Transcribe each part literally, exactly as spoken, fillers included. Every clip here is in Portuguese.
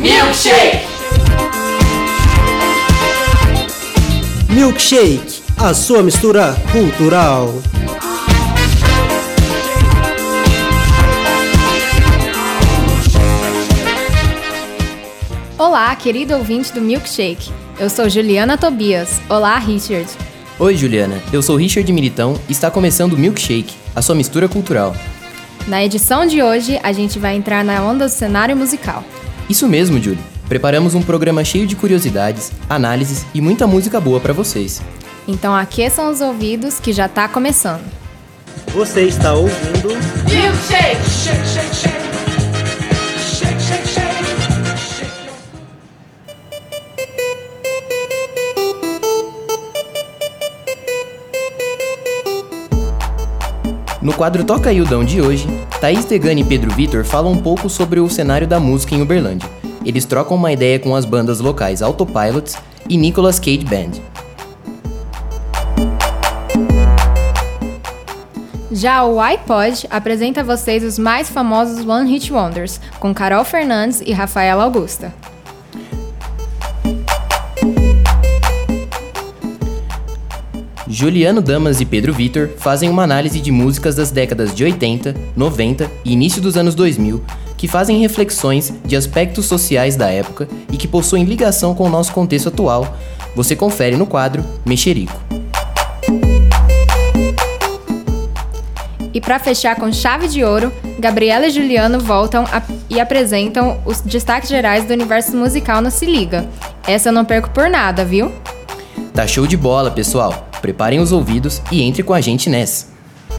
Milkshake! Milkshake, a sua mistura cultural. Olá, querido ouvinte do Milkshake. Eu sou Juliana Tobias. Olá, Richard. Oi, Juliana. Eu sou Richard Militão e está começando o Milkshake, a sua mistura cultural. Na edição de hoje, a gente vai entrar na onda do cenário musical. Isso mesmo, Julie. Preparamos um programa cheio de curiosidades, análises e muita música boa para vocês. Então aqueçam os ouvidos que já tá começando. Você está ouvindo Milkshake! Shake, shake, shake. Shake, shake, shake. No quadro Toca aí o Dão de hoje, Thaís Degani e Pedro Vitor falam um pouco sobre o cenário da música em Uberlândia. Eles trocam uma ideia com as bandas locais Autopilots e Nicolas Cage Band. Já o iPod apresenta a vocês os mais famosos One Hit Wonders, com Carol Fernandes e Rafaela Augusta. Juliano Damas e Pedro Vitor fazem uma análise de músicas das décadas de oitenta, noventa e início dos anos dois mil, que fazem reflexões de aspectos sociais da época e que possuem ligação com o nosso contexto atual. Você confere no quadro Mexerico. E para fechar com chave de ouro, Gabriela e Juliano voltam a, e apresentam os destaques gerais do universo musical no Se Liga. Essa eu não perco por nada, viu? Tá show de bola, pessoal! Preparem os ouvidos e entre com a gente nessa.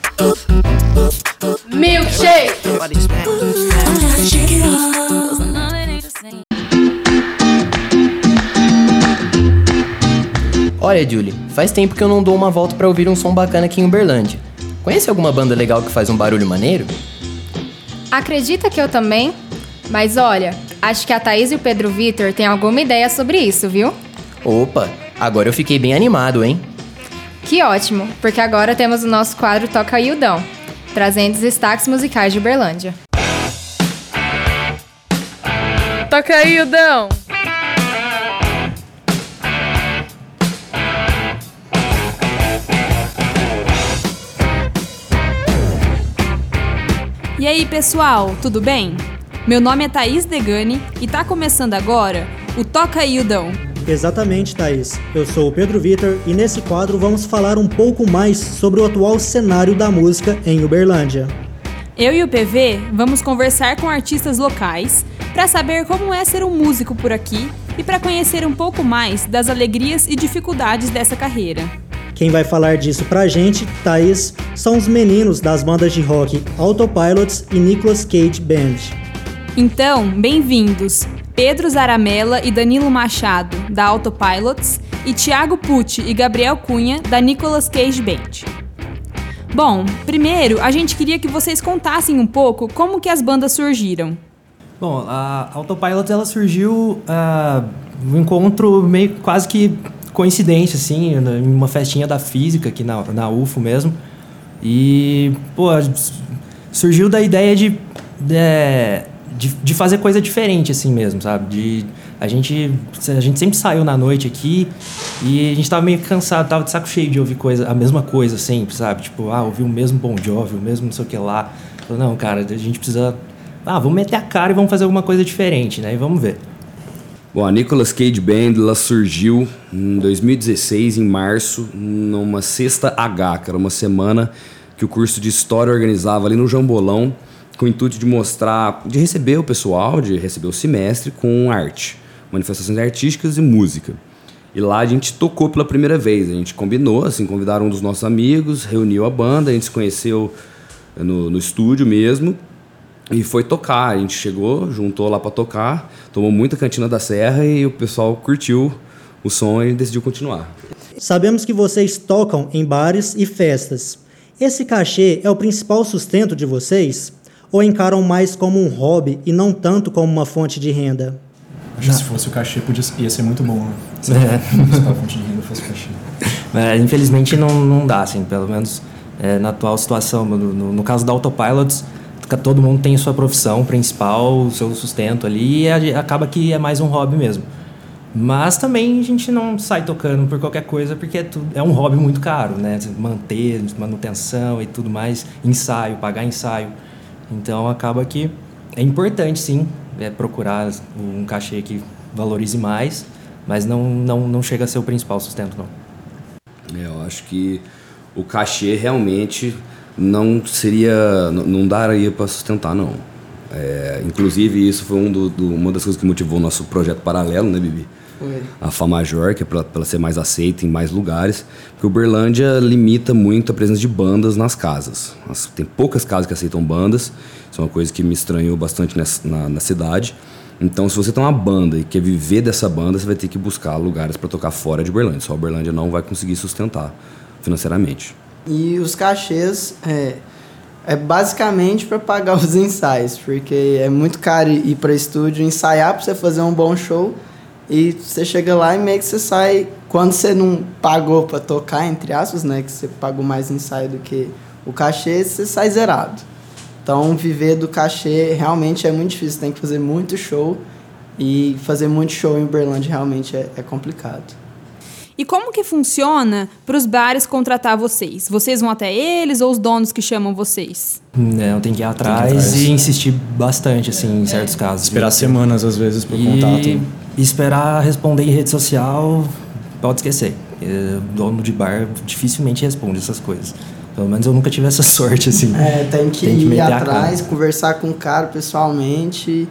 Milkshake! Olha, Julie, faz tempo que eu não dou uma volta pra ouvir um som bacana aqui em Uberlândia. Conhece alguma banda legal que faz um barulho maneiro? Acredita que eu também? Mas olha, acho que a Thaís e o Pedro Vitor têm alguma ideia sobre isso, viu? Opa, agora eu fiquei bem animado, hein? Que ótimo, porque agora temos o nosso quadro Toca aí o Dão, trazendo os destaques musicais de Uberlândia. Toca aí o Dão! E aí, pessoal, tudo bem? Meu nome é Thaís Degani e tá começando agora o Toca aí o Dão. Exatamente, Thaís. Eu sou o Pedro Vitor e nesse quadro vamos falar um pouco mais sobre o atual cenário da música em Uberlândia. Eu e o P V vamos conversar com artistas locais para saber como é ser um músico por aqui e para conhecer um pouco mais das alegrias e dificuldades dessa carreira. Quem vai falar disso pra gente, Thaís, são os meninos das bandas de rock Autopilots e Nicolas Cage Band. Então, bem-vindos! Pedro Zaramella e Danilo Machado, da Autopilots, e Thiago Pucci e Gabriel Cunha, da Nicolas Cage Band. Bom, primeiro, a gente queria que vocês contassem um pouco como que as bandas surgiram. Bom, a Autopilots ela surgiu uh, um encontro meio quase que coincidente, assim, em uma festinha da física aqui na, na U F O mesmo. E, pô, surgiu da ideia de... de De, de fazer coisa diferente, assim mesmo, sabe? De, a, gente, a gente sempre saiu na noite aqui e a gente tava meio cansado, tava de saco cheio de ouvir coisa, a mesma coisa sempre, sabe? Tipo, ah, ouvir o mesmo Bon Jovi, o mesmo não sei o que lá. Falei, não, cara, a gente precisa... Ah, vamos meter a cara e vamos fazer alguma coisa diferente, né? E vamos ver. Bom, a Nicolas Cage Band, ela surgiu em dois mil e dezesseis, em março, numa sexta H, que era uma semana que o curso de História organizava ali no Jambolão, com o intuito de mostrar, de receber o pessoal, de receber o semestre com arte, manifestações artísticas e música. E lá a gente tocou pela primeira vez, a gente combinou, assim, convidaram um dos nossos amigos, reuniu a banda, a gente se conheceu no, no estúdio mesmo e foi tocar. A gente chegou, juntou lá para tocar, tomou muita Cantina da Serra e o pessoal curtiu o som e decidiu continuar. Sabemos que vocês tocam em bares e festas. Esse cachê é o principal sustento de vocês? Ou encaram mais como um hobby e não tanto como uma fonte de renda? Acho que se fosse o cachê, podia, ia ser muito bom, né? Se É. a fonte de renda fosse o cachê. É, infelizmente não, não dá, assim, pelo menos é, na atual situação. No, no, no caso da Autopilots, todo mundo tem sua profissão principal, o seu sustento ali, e a- acaba que é mais um hobby mesmo. Mas também a gente não sai tocando por qualquer coisa, porque é, tudo, é um hobby muito caro, né? Manter, manutenção e tudo mais, ensaio, pagar ensaio. Então acaba que é importante, sim, é procurar um cachê que valorize mais, mas não, não, não chega a ser o principal sustento, não. É, eu acho que o cachê realmente não seria, não, não daria para sustentar, não. É, inclusive, isso foi um do, do, uma das coisas que motivou o nosso projeto paralelo, né, Bibi? Foi. A Fá Major, que é para ela ser mais aceita em mais lugares, porque o Uberlândia limita muito a presença de bandas nas casas. As- Tem poucas casas que aceitam bandas, isso é uma coisa que me estranhou bastante nessa, na, na cidade. Então, se você tem uma banda e quer viver dessa banda, você vai ter que buscar lugares para tocar fora de Uberlândia. Só a Uberlândia não vai conseguir sustentar financeiramente. E os cachês é, é basicamente para pagar os ensaios, porque é muito caro ir para estúdio ensaiar para você fazer um bom show e você chega lá e meio que você sai, quando você não pagou para tocar, entre aspas, né, que você pagou mais ensaio do que o cachê, você sai zerado. Então viver do cachê realmente é muito difícil, você tem que fazer muito show e fazer muito show em Uberlândia realmente é, é complicado. E como que funciona para os bares contratar vocês? Vocês vão até eles ou os donos que chamam vocês? Não, tem que ir atrás, atrás. e insistir bastante, assim, em certos casos. Esperar E- semanas, às vezes, por e contato. e esperar responder em rede social, pode esquecer. É, dono de bar dificilmente responde essas coisas. Pelo menos eu nunca tive essa sorte, assim. É, tem que, Tem que ir meter a atrás, cara. conversar com o cara pessoalmente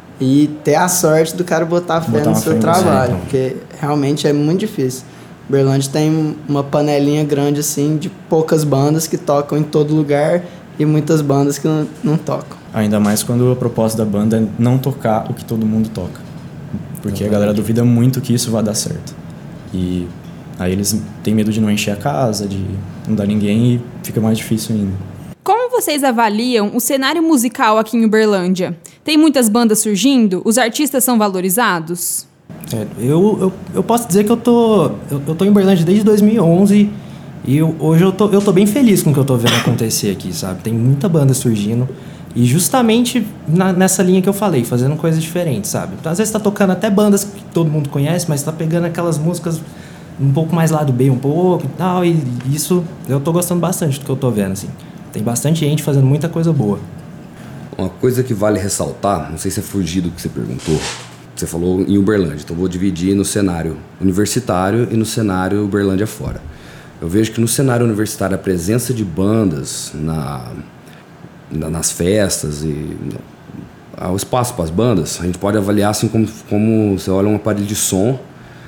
e ter a sorte do cara botar fé Botar no uma seu fé em você, trabalho, então. porque realmente é muito difícil. Uberlândia tem uma panelinha grande assim de poucas bandas que tocam em todo lugar e muitas bandas que não, não tocam. Ainda mais quando a proposta da banda é não tocar o que todo mundo toca. Porque a galera duvida muito que isso vai dar certo. E aí eles têm medo de não encher a casa, de não dar ninguém e fica mais difícil ainda. Como vocês avaliam o cenário musical aqui em Uberlândia? Tem muitas bandas surgindo? Os artistas são valorizados? É, eu, eu, eu posso dizer que eu tô, eu, eu tô em Uberlândia desde dois mil e onze e eu, hoje eu tô, eu tô bem feliz com o que eu tô vendo acontecer aqui, sabe? Tem muita banda surgindo e justamente na, nessa linha que eu falei, fazendo coisas diferentes, sabe? Então, às vezes tá tocando até bandas que todo mundo conhece, mas tá pegando aquelas músicas um pouco mais lado B, um pouco e tal, e isso eu tô gostando bastante do que eu tô vendo, assim. Tem bastante gente fazendo muita coisa boa. Uma coisa que vale ressaltar, não sei se é fugir do que você perguntou, você falou em Uberlândia, então eu vou dividir no cenário universitário e no cenário Uberlândia fora. Eu vejo que no cenário universitário a presença de bandas na, na- nas festas e no- o espaço para as bandas, a gente pode avaliar assim como, como você olha um aparelho de som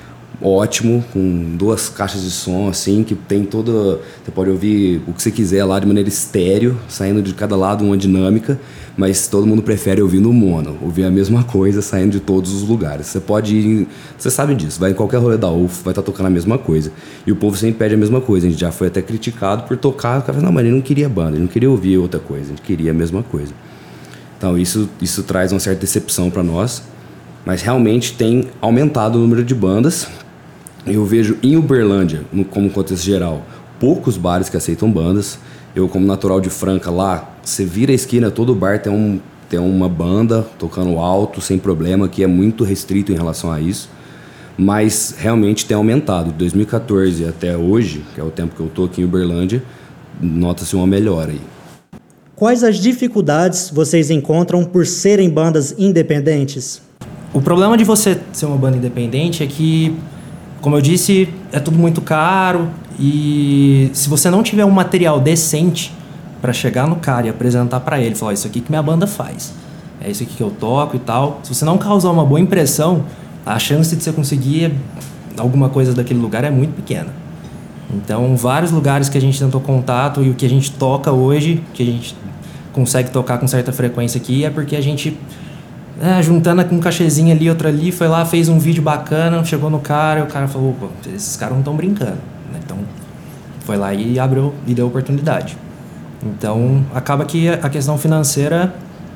ótimo, com duas caixas de som assim, que tem toda... Você pode ouvir o que você quiser lá de maneira estéreo, saindo de cada lado uma dinâmica, mas todo mundo prefere ouvir no mono, ouvir a mesma coisa saindo de todos os lugares. Você pode ir... em- Você sabe disso, vai em qualquer rolê da U F, vai estar tocando a mesma coisa. E o povo sempre pede a mesma coisa. A gente já foi até criticado por tocar, o cara fala, não, mas ele não queria banda, ele não queria ouvir outra coisa, a gente queria a mesma coisa. Então isso, isso traz uma certa decepção para nós, mas realmente tem aumentado o número de bandas. Eu vejo em Uberlândia, no, como contexto geral, poucos bares que aceitam bandas. Eu, como natural de Franca, lá, você vira a esquina, todo bar tem, um, tem uma banda tocando alto, sem problema, que é muito restrito em relação a isso. Mas realmente tem aumentado. De dois mil e catorze até hoje, que é o tempo que eu tô aqui em Uberlândia, nota-se uma melhora aí. Quais as dificuldades vocês encontram por serem bandas independentes? O problema de você ser uma banda independente é que, como eu disse, é tudo muito caro e se você não tiver um material decente para chegar no cara e apresentar para ele, falar, isso aqui que minha banda faz, é isso aqui que eu toco e tal, se você não causar uma boa impressão, a chance de você conseguir alguma coisa daquele lugar é muito pequena. Então, vários lugares que a gente tentou contato e o que a gente toca hoje, que a gente consegue tocar com certa frequência aqui, é porque a gente, é, juntando com um cachezinho ali, outro ali, foi lá, fez um vídeo bacana, chegou no cara e o cara falou, opa, esses caras não estão brincando, né? Então, foi lá e abriu e deu oportunidade. Então, acaba que a questão financeira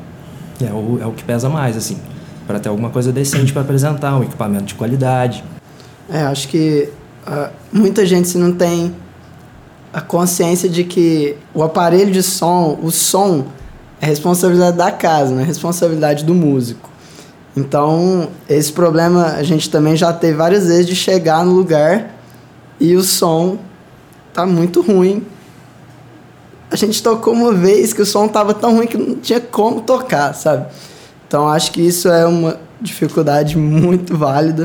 é o, é o que pesa mais, assim, para ter alguma coisa decente para apresentar, um equipamento de qualidade. É, acho que uh, muita gente se não tem a consciência de que o aparelho de som, o som, é responsabilidade da casa, não é responsabilidade do músico. Então, esse problema a gente também já teve várias vezes de chegar no lugar e o som tá muito ruim. A gente tocou uma vez que o som tava tão ruim que não tinha como tocar, sabe? Então, acho que isso é uma dificuldade muito válida.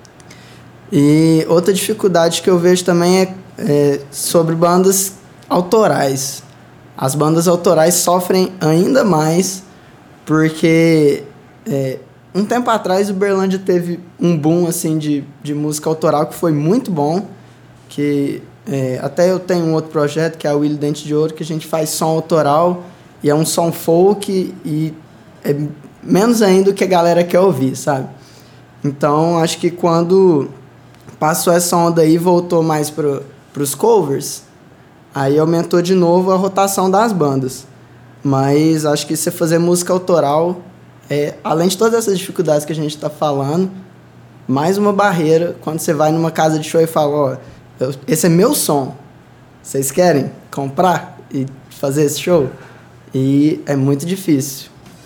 E outra dificuldade que eu vejo também é, é sobre bandas autorais. As bandas autorais sofrem ainda mais porque... É, um tempo atrás, o Uberlândia teve um boom assim, de, de música autoral que foi muito bom. Que, é, até eu tenho um outro projeto, que é o Willy Dente de Ouro, que a gente faz som autoral. E é um som folk e é menos ainda o que a galera quer ouvir, sabe? Então, acho que quando passou essa onda aí e voltou mais para os covers, aí aumentou de novo a rotação das bandas. Mas acho que você fazer música autoral... É, além de todas essas dificuldades que a gente está falando, mais uma barreira quando você vai numa casa de show e fala, ó, eu, esse é meu som, vocês querem comprar e fazer esse show? E é muito difícil.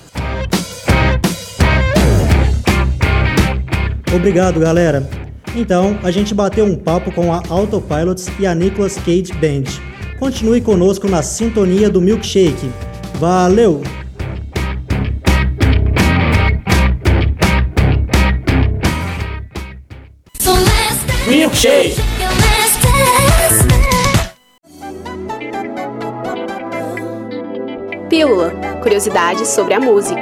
Obrigado, galera. Então, a gente bateu um papo com a Autopilots e a Nicolas Cage Band. Continue conosco na sintonia do Milkshake. Valeu! Milkshake. Pílula, curiosidades sobre a música.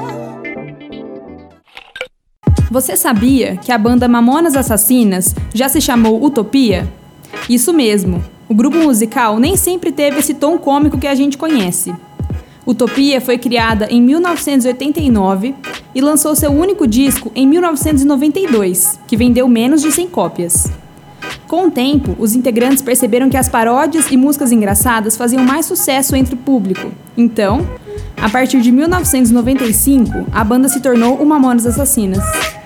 Você sabia que a banda Mamonas Assassinas já se chamou Utopia? Isso mesmo, o grupo musical nem sempre teve esse tom cômico que a gente conhece. Utopia foi criada em mil novecentos e oitenta e nove e lançou seu único disco em mil novecentos e noventa e dois, que vendeu menos de cem cópias. Com o tempo, os integrantes perceberam que as paródias e músicas engraçadas faziam mais sucesso entre o público. Então, a partir de mil novecentos e noventa e cinco, a banda se tornou o Mamonas Assassinas.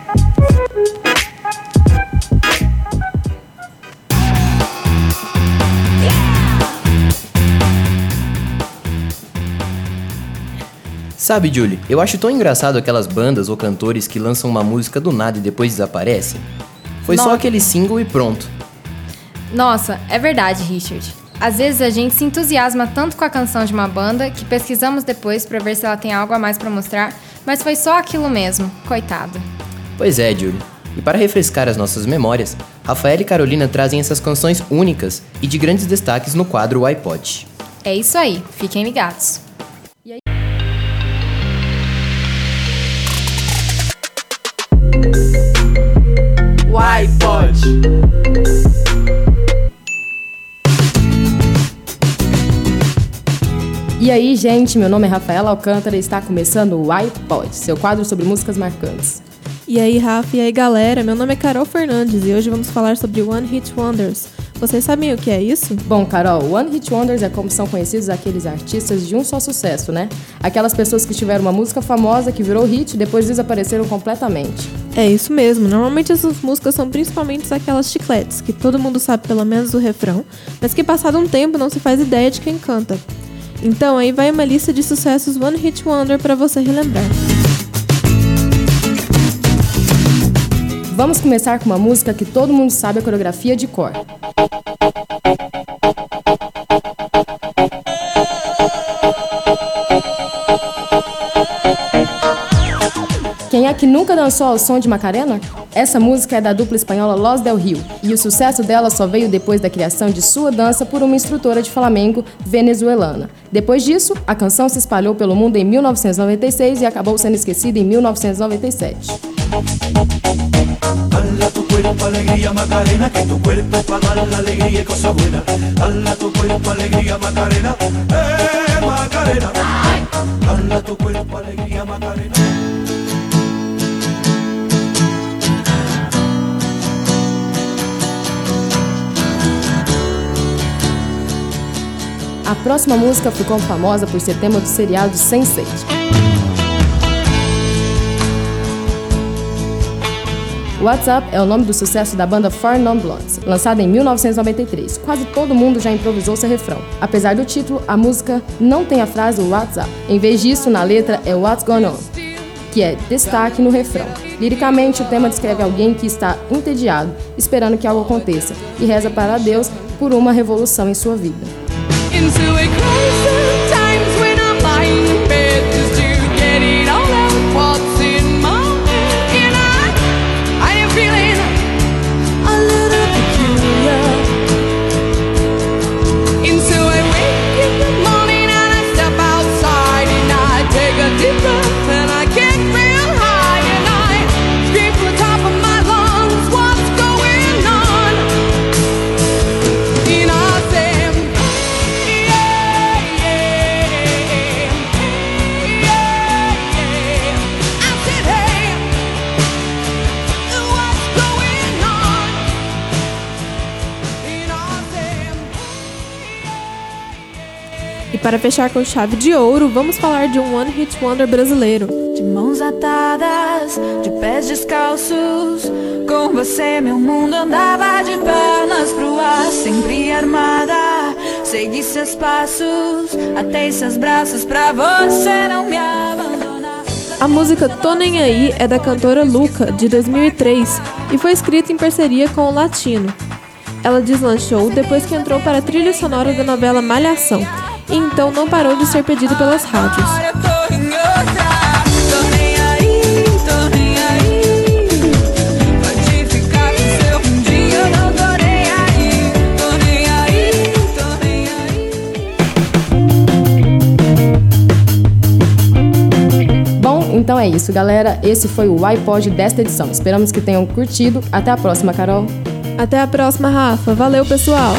Sabe, Julie, eu acho tão engraçado aquelas bandas ou cantores que lançam uma música do nada e depois desaparecem. Foi Nossa. só aquele single e pronto. Nossa, é verdade, Richard. Às vezes a gente se entusiasma tanto com a canção de uma banda que pesquisamos depois pra ver se ela tem algo a mais pra mostrar, mas foi só aquilo mesmo, coitada. Pois é, Julie. E para refrescar as nossas memórias, Rafaela e Carolina trazem essas canções únicas e de grandes destaques no quadro iPod. É isso aí, fiquem ligados. O iPod. E aí, gente, meu nome é Rafaela Alcântara e está começando o iPod, seu quadro sobre músicas marcantes. E aí, Rafa, e aí, galera, meu nome é Carol Fernandes e hoje vamos falar sobre One Hit Wonders. Vocês sabem o que é isso? Bom, Carol, One Hit Wonders é como são conhecidos aqueles artistas de um só sucesso, né? Aquelas pessoas que tiveram uma música famosa que virou hit e depois desapareceram completamente. É isso mesmo, normalmente essas músicas são principalmente aquelas chicletes, que todo mundo sabe pelo menos o refrão, mas que passado um tempo não se faz ideia de quem canta. Então aí vai uma lista de sucessos One Hit Wonder para você relembrar. Vamos começar com uma música que todo mundo sabe a coreografia de cor. Quem é que nunca dançou ao som de Macarena? Essa música é da dupla espanhola Los Del Rio, e o sucesso dela só veio depois da criação de sua dança por uma instrutora de flamenco venezuelana. Depois disso, a canção se espalhou pelo mundo em mil novecentos e noventa e seis e acabou sendo esquecida em mil novecentos e noventa e sete. Dala tu cuerpo alegría Macarena, que tu cuerpo es para dar la alegría y cosa buena. Dala tu cuerpo alegría Macarena, eh Macarena. Dala tu cuerpo alegría Macarena. A próxima música ficou famosa por ser tema do seriado sense eight. WhatsApp é o nome do sucesso da banda Four Non Blondes, lançada em mil novecentos e noventa e três. Quase todo mundo já improvisou seu refrão. Apesar do título, a música não tem a frase WhatsApp. Em vez disso, na letra é What's Going On, que é destaque no refrão. Liricamente, o tema descreve alguém que está entediado, esperando que algo aconteça, e reza para Deus por uma revolução em sua vida. E para fechar com chave de ouro, vamos falar de um One Hit Wonder brasileiro. De mãos atadas, de pés descalços, com você meu mundo andava de pernas pro ar, sempre armada, segui seus passos, atei seus braços pra você não me abandonar. A música Tô Nem Aí é da cantora Luca, de dois mil e três, e foi escrita em parceria com o Latino. Ela deslanchou depois que entrou para a trilha sonora da novela Malhação, e então não parou de ser pedida pelas rádios. Bom, então é isso, galera. Esse foi o iPod desta edição. Esperamos que tenham curtido. Até a próxima, Carol. Até a próxima, Rafa. Valeu, pessoal!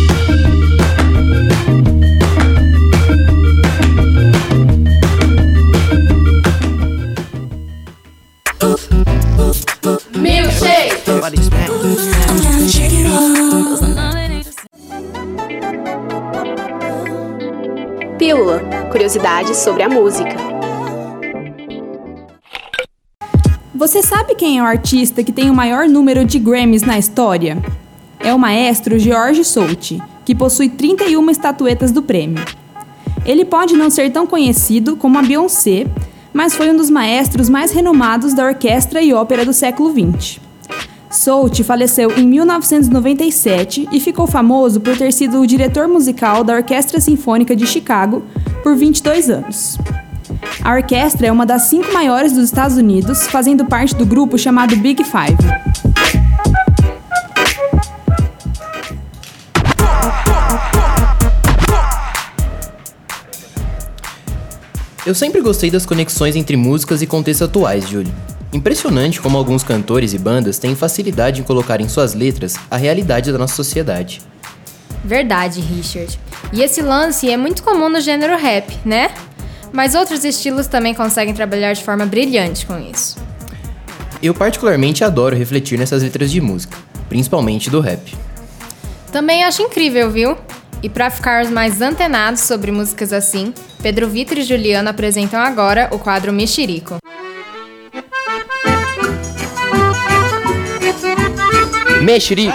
Pílula, curiosidades sobre a música. Você sabe quem é o artista que tem o maior número de Grammys na história? É o maestro George Solti, que possui trinta e uma estatuetas do prêmio. Ele pode não ser tão conhecido como a Beyoncé, mas foi um dos maestros mais renomados da orquestra e ópera do século vinte. Solti faleceu em mil novecentos e noventa e sete e ficou famoso por ter sido o diretor musical da Orquestra Sinfônica de Chicago por vinte e dois anos. A orquestra é uma das cinco maiores dos Estados Unidos, fazendo parte do grupo chamado Big Five. Eu sempre gostei das conexões entre músicas e contextos atuais, Júlio. Impressionante como alguns cantores e bandas têm facilidade em colocar em suas letras a realidade da nossa sociedade. Verdade, Richard. E esse lance é muito comum no gênero rap, né? Mas outros estilos também conseguem trabalhar de forma brilhante com isso. Eu particularmente adoro refletir nessas letras de música, principalmente do rap. Também acho incrível, viu? E para ficar mais antenados sobre músicas assim, Pedro Vitor e Juliano apresentam agora o quadro Mexerico. Mexerico!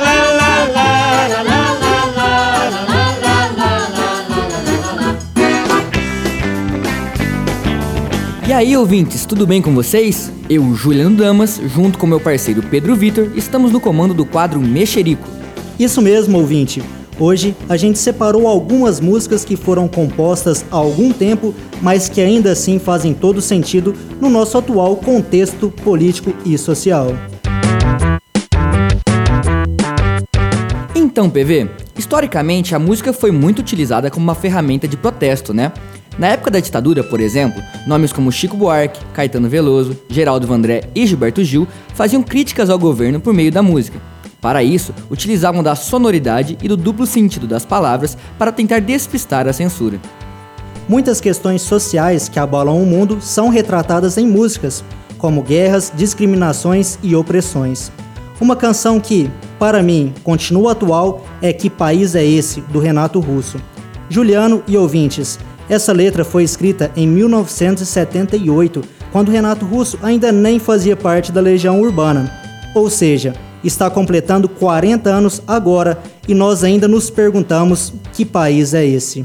E aí, ouvintes, tudo bem com vocês? Eu, Juliano Damas, junto com meu parceiro Pedro Vitor, estamos no comando do quadro Mexerico. Isso mesmo, ouvinte. Hoje a gente separou algumas músicas que foram compostas há algum tempo, mas que ainda assim fazem todo sentido no nosso atual contexto político e social. Então, P V, historicamente a música foi muito utilizada como uma ferramenta de protesto, né? Na época da ditadura, por exemplo, nomes como Chico Buarque, Caetano Veloso, Geraldo Vandré e Gilberto Gil faziam críticas ao governo por meio da música. Para isso, utilizavam da sonoridade e do duplo sentido das palavras para tentar despistar a censura. Muitas questões sociais que abalam o mundo são retratadas em músicas, como guerras, discriminações e opressões. Uma canção que, para mim, continua atual é Que País é Esse, do Renato Russo. Juliano e ouvintes, essa letra foi escrita em mil novecentos e setenta e oito, quando Renato Russo ainda nem fazia parte da Legião Urbana. Ou seja, está completando quarenta anos agora e nós ainda nos perguntamos que país é esse.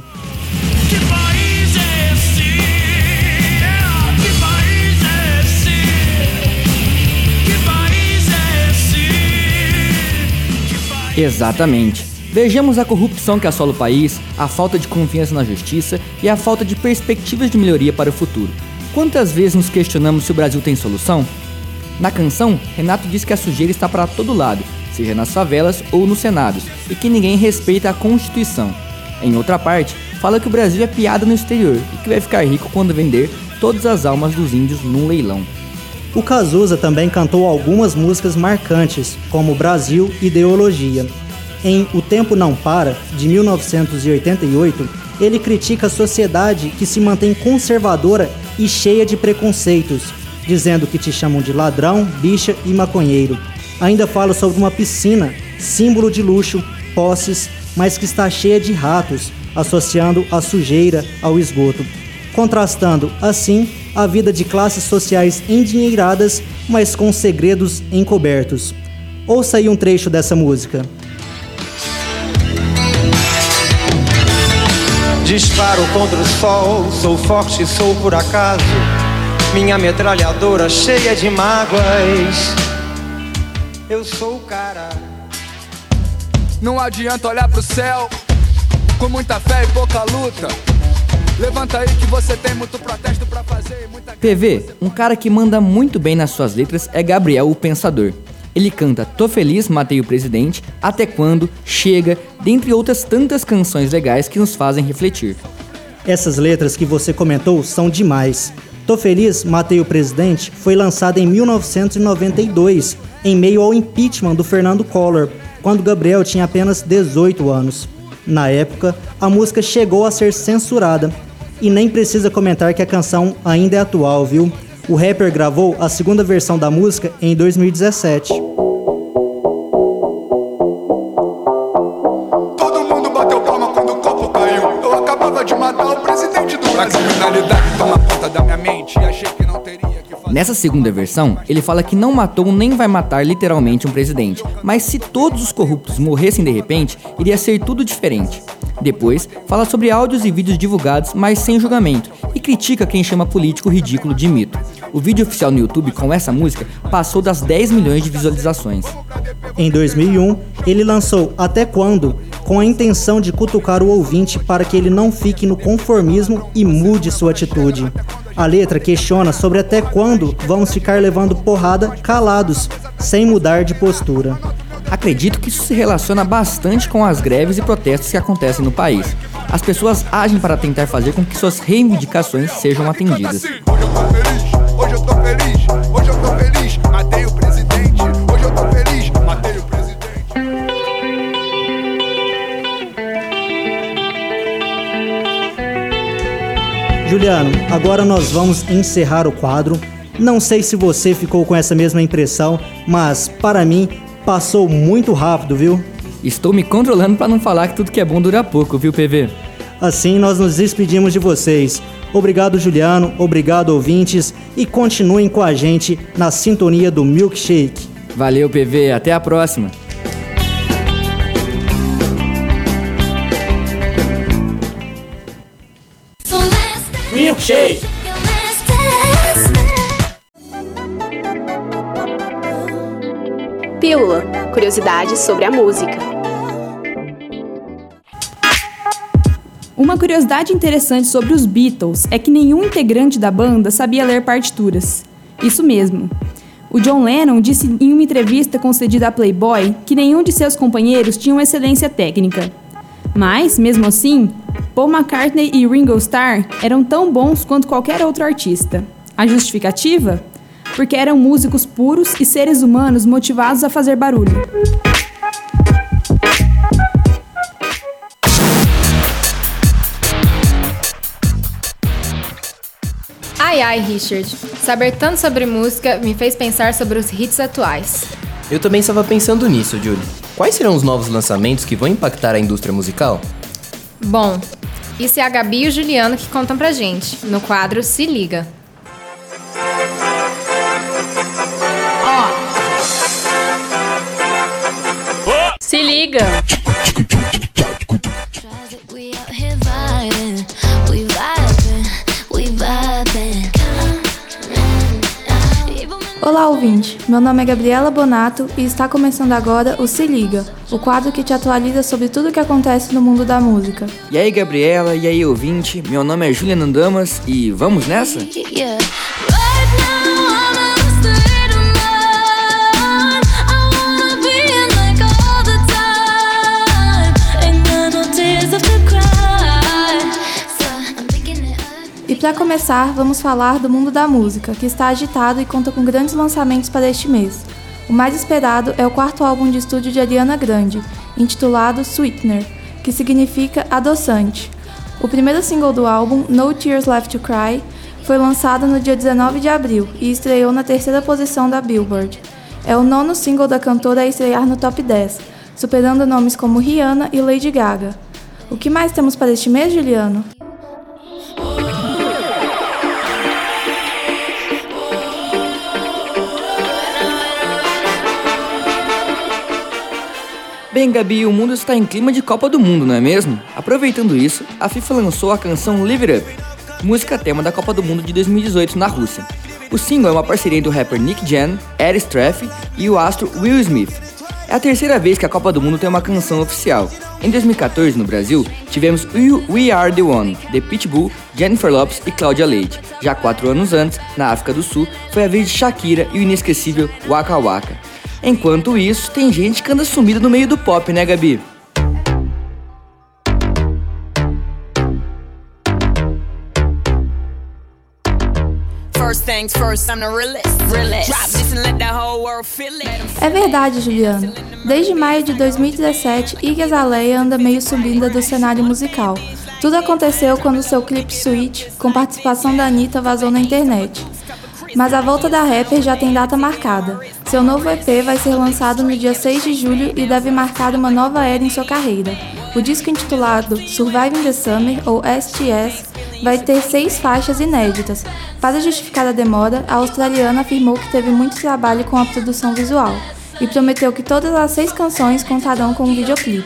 Exatamente. Vejamos a corrupção que assola o país, a falta de confiança na justiça e a falta de perspectivas de melhoria para o futuro. Quantas vezes nos questionamos se o Brasil tem solução? Na canção, Renato diz que a sujeira está para todo lado, seja nas favelas ou nos senados, e que ninguém respeita a Constituição. Em outra parte, fala que o Brasil é piada no exterior e que vai ficar rico quando vender todas as almas dos índios num leilão. O Cazuza também cantou algumas músicas marcantes, como Brasil Ideologia. Em O Tempo Não Para, de mil novecentos e oitenta e oito, ele critica a sociedade que se mantém conservadora e cheia de preconceitos, dizendo que te chamam de ladrão, bicha e maconheiro. Ainda fala sobre uma piscina, símbolo de luxo, posses, mas que está cheia de ratos, associando a sujeira ao esgoto, contrastando, assim, a vida de classes sociais endinheiradas, mas com segredos encobertos. Ouça aí um trecho dessa música. Disparo contra o sol, sou forte, sou por acaso. Minha metralhadora cheia de mágoas. Eu sou o cara. Não adianta olhar pro céu com muita fé e pouca luta. Levanta aí que você tem muito protesto pra fazer. Muita... P V, um cara que manda muito bem nas suas letras é Gabriel o Pensador. Ele canta Tô Feliz, Matei o Presidente, Até Quando, Chega, dentre outras tantas canções legais que nos fazem refletir. Essas letras que você comentou são demais. Tô Feliz, Matei o Presidente foi lançada em mil novecentos e noventa e dois, em meio ao impeachment do Fernando Collor, quando Gabriel tinha apenas dezoito anos. Na época, a música chegou a ser censurada. E nem precisa comentar que a canção ainda é atual, viu? O rapper gravou a segunda versão da música em dois mil e dezessete. Todo mundo bateu palma quando o copo caiu. Eu acabava de matar o presidente do Brasil. A criminalidade toma conta da minha mente e achei que não teria que fazer. Nessa segunda versão, ele fala que não matou nem vai matar literalmente um presidente, mas se todos os corruptos morressem de repente, iria ser tudo diferente. Depois, fala sobre áudios e vídeos divulgados, mas sem julgamento, e critica quem chama político ridículo de mito. O vídeo oficial no YouTube com essa música passou das dez milhões de visualizações. Em dois mil e um, ele lançou Até Quando, com a intenção de cutucar o ouvinte para que ele não fique no conformismo e mude sua atitude. A letra questiona sobre até quando vamos ficar levando porrada calados, sem mudar de postura. Acredito que isso se relaciona bastante com as greves e protestos que acontecem no país. As pessoas agem para tentar fazer com que suas reivindicações sejam atendidas. Hoje eu tô feliz, hoje eu tô feliz, hoje eu tô feliz, matei o presidente, hoje eu tô feliz, matei o presidente. Juliano, agora nós vamos encerrar o quadro. Não sei se você ficou com essa mesma impressão, mas para mim passou muito rápido, viu? Estou me controlando para não falar que tudo que é bom dura pouco, viu, P V? Assim nós nos despedimos de vocês. Obrigado, Juliano, obrigado, ouvintes, e continuem com a gente na sintonia do Milkshake. Valeu, P V, até a próxima. Milkshake. Pílula, curiosidades sobre a música. Uma curiosidade interessante sobre os Beatles é que nenhum integrante da banda sabia ler partituras. Isso mesmo. O John Lennon disse em uma entrevista concedida à Playboy que nenhum de seus companheiros tinha uma excelência técnica. Mas, mesmo assim, Paul McCartney e Ringo Starr eram tão bons quanto qualquer outro artista. A justificativa? Porque eram músicos puros e seres humanos motivados a fazer barulho. Ai ai, Richard, saber tanto sobre música me fez pensar sobre os hits atuais. Eu também estava pensando nisso, Julie. Quais serão os novos lançamentos que vão impactar a indústria musical? Bom, isso é a Gabi e o Juliano que contam pra gente, no quadro Se Liga. liga! Olá, ouvinte! Meu nome é Gabriela Bonato e está começando agora o Se Liga, o quadro que te atualiza sobre tudo o que acontece no mundo da música. E aí, Gabriela, e aí, ouvinte? Meu nome é Juliana Damas e vamos nessa? Yeah. E para começar, vamos falar do mundo da música, que está agitado e conta com grandes lançamentos para este mês. O mais esperado é o quarto álbum de estúdio de Ariana Grande, intitulado Sweetener, que significa adoçante. O primeiro single do álbum, No Tears Left to Cry, foi lançado no dia dezenove de abril e estreou na terceira posição da Billboard. É o nono single da cantora a estrear no top dez, superando nomes como Rihanna e Lady Gaga. O que mais temos para este mês, Juliano? Bem, Gabi, o mundo está em clima de Copa do Mundo, não é mesmo? Aproveitando isso, a FIFA lançou a canção Live It Up, música tema da Copa do Mundo de dois mil e dezoito na Rússia. O single é uma parceria do rapper Nick Jam, Ed Straff e o astro Will Smith. É a terceira vez que a Copa do Mundo tem uma canção oficial. Em dois mil e quatorze, no Brasil, tivemos We Are The One, de Pitbull, Jennifer Lopez e Cláudia Leite. Já quatro anos antes, na África do Sul, foi a vez de Shakira e o inesquecível Waka Waka. Enquanto isso, tem gente que anda sumida no meio do pop, né, Gabi? É verdade, Juliano. Desde maio de dois mil e dezessete, Iggy Azalea anda meio subindo do cenário musical. Tudo aconteceu quando seu clipe Sweet, com participação da Anitta, vazou na internet. Mas a volta da rapper já tem data marcada. Seu novo E P vai ser lançado no dia seis de julho e deve marcar uma nova era em sua carreira. O disco intitulado Surviving the Summer, ou S T S, vai ter seis faixas inéditas. Para justificar a demora, a australiana afirmou que teve muito trabalho com a produção visual e prometeu que todas as seis canções contarão com um videoclipe.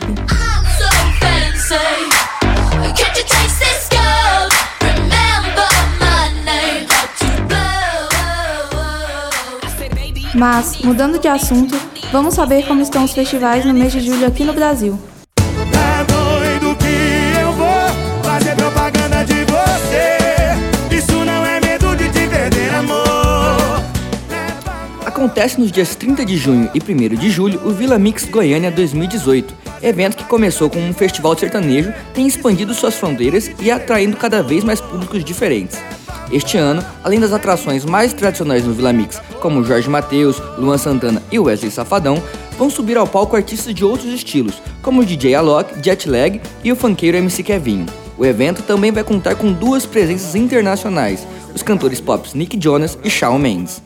Mas, mudando de assunto, vamos saber como estão os festivais no mês de julho aqui no Brasil. É doido que eu vou fazer propaganda de você. Isso não é medo de te perder, amor. Acontece nos dias trinta de junho e primeiro de julho o Vila Mix Goiânia dois mil e dezoito. Evento que começou como um festival sertanejo, tem expandido suas fronteiras e atraindo cada vez mais públicos diferentes. Este ano, além das atrações mais tradicionais no Vila Mix, como Jorge Mateus, Luan Santana e Wesley Safadão, vão subir ao palco artistas de outros estilos, como o D J Alok, Jetlag e o funkeiro M C Kevinho. O evento também vai contar com duas presenças internacionais, os cantores pop Nick Jonas e Shawn Mendes.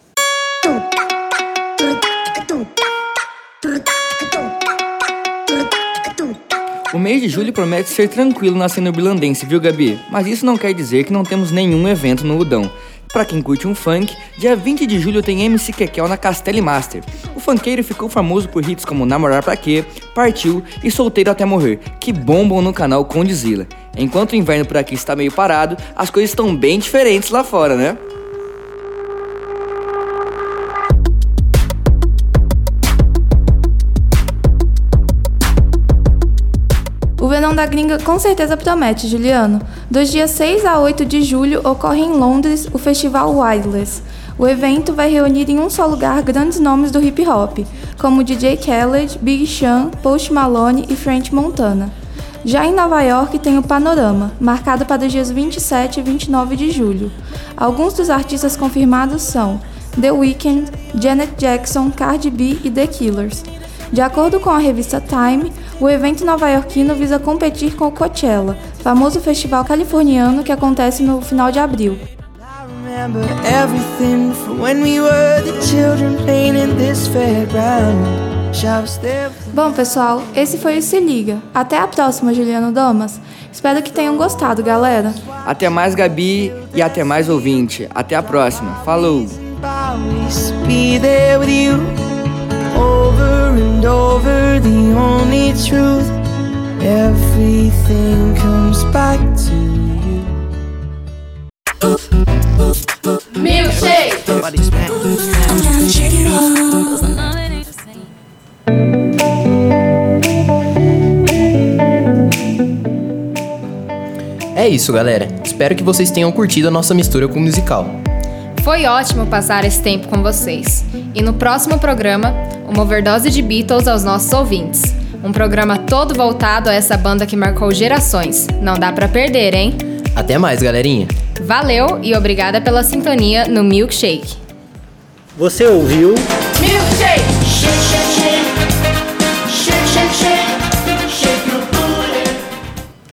O mês de julho promete ser tranquilo na cena urbilandense, viu, Gabi? Mas isso não quer dizer que não temos nenhum evento no Udão. Pra quem curte um funk, dia vinte de julho tem M C Kekel na Castelli Master. O funkeiro ficou famoso por hits como Namorar Pra Quê, Partiu e Solteiro Até Morrer, que bombam no canal Condzilla. Enquanto o inverno por aqui está meio parado, as coisas estão bem diferentes lá fora, né? O verão da gringa com certeza promete, Juliano. Dos dias seis a oito de julho ocorre em Londres o festival Wireless. O evento vai reunir em um só lugar grandes nomes do hip hop, como D J Khaled, Big Sean, Post Malone e French Montana. Já em Nova York tem o Panorama, marcado para os dias vinte e sete e vinte e nove de julho. Alguns dos artistas confirmados são The Weeknd, Janet Jackson, Cardi B e The Killers. De acordo com a revista Time, o evento nova-iorquino visa competir com o Coachella, famoso festival californiano que acontece no final de abril. Bom, pessoal, esse foi o Se Liga. Até a próxima, Juliano Domas. Espero que tenham gostado, galera. Até mais, Gabi, e até mais, ouvinte. Até a próxima. Falou! over and over the only truth. Everything comes back to you. Milkshake! I'm down to shake it off. É isso, galera. Espero que vocês tenham curtido a nossa mistura com o musical. Foi ótimo passar esse tempo com vocês. E no próximo programa, uma overdose de Beatles aos nossos ouvintes. Um programa todo voltado a essa banda que marcou gerações. Não dá pra perder, hein? Até mais, galerinha. Valeu e obrigada pela sintonia no Milkshake. Você ouviu? Milkshake!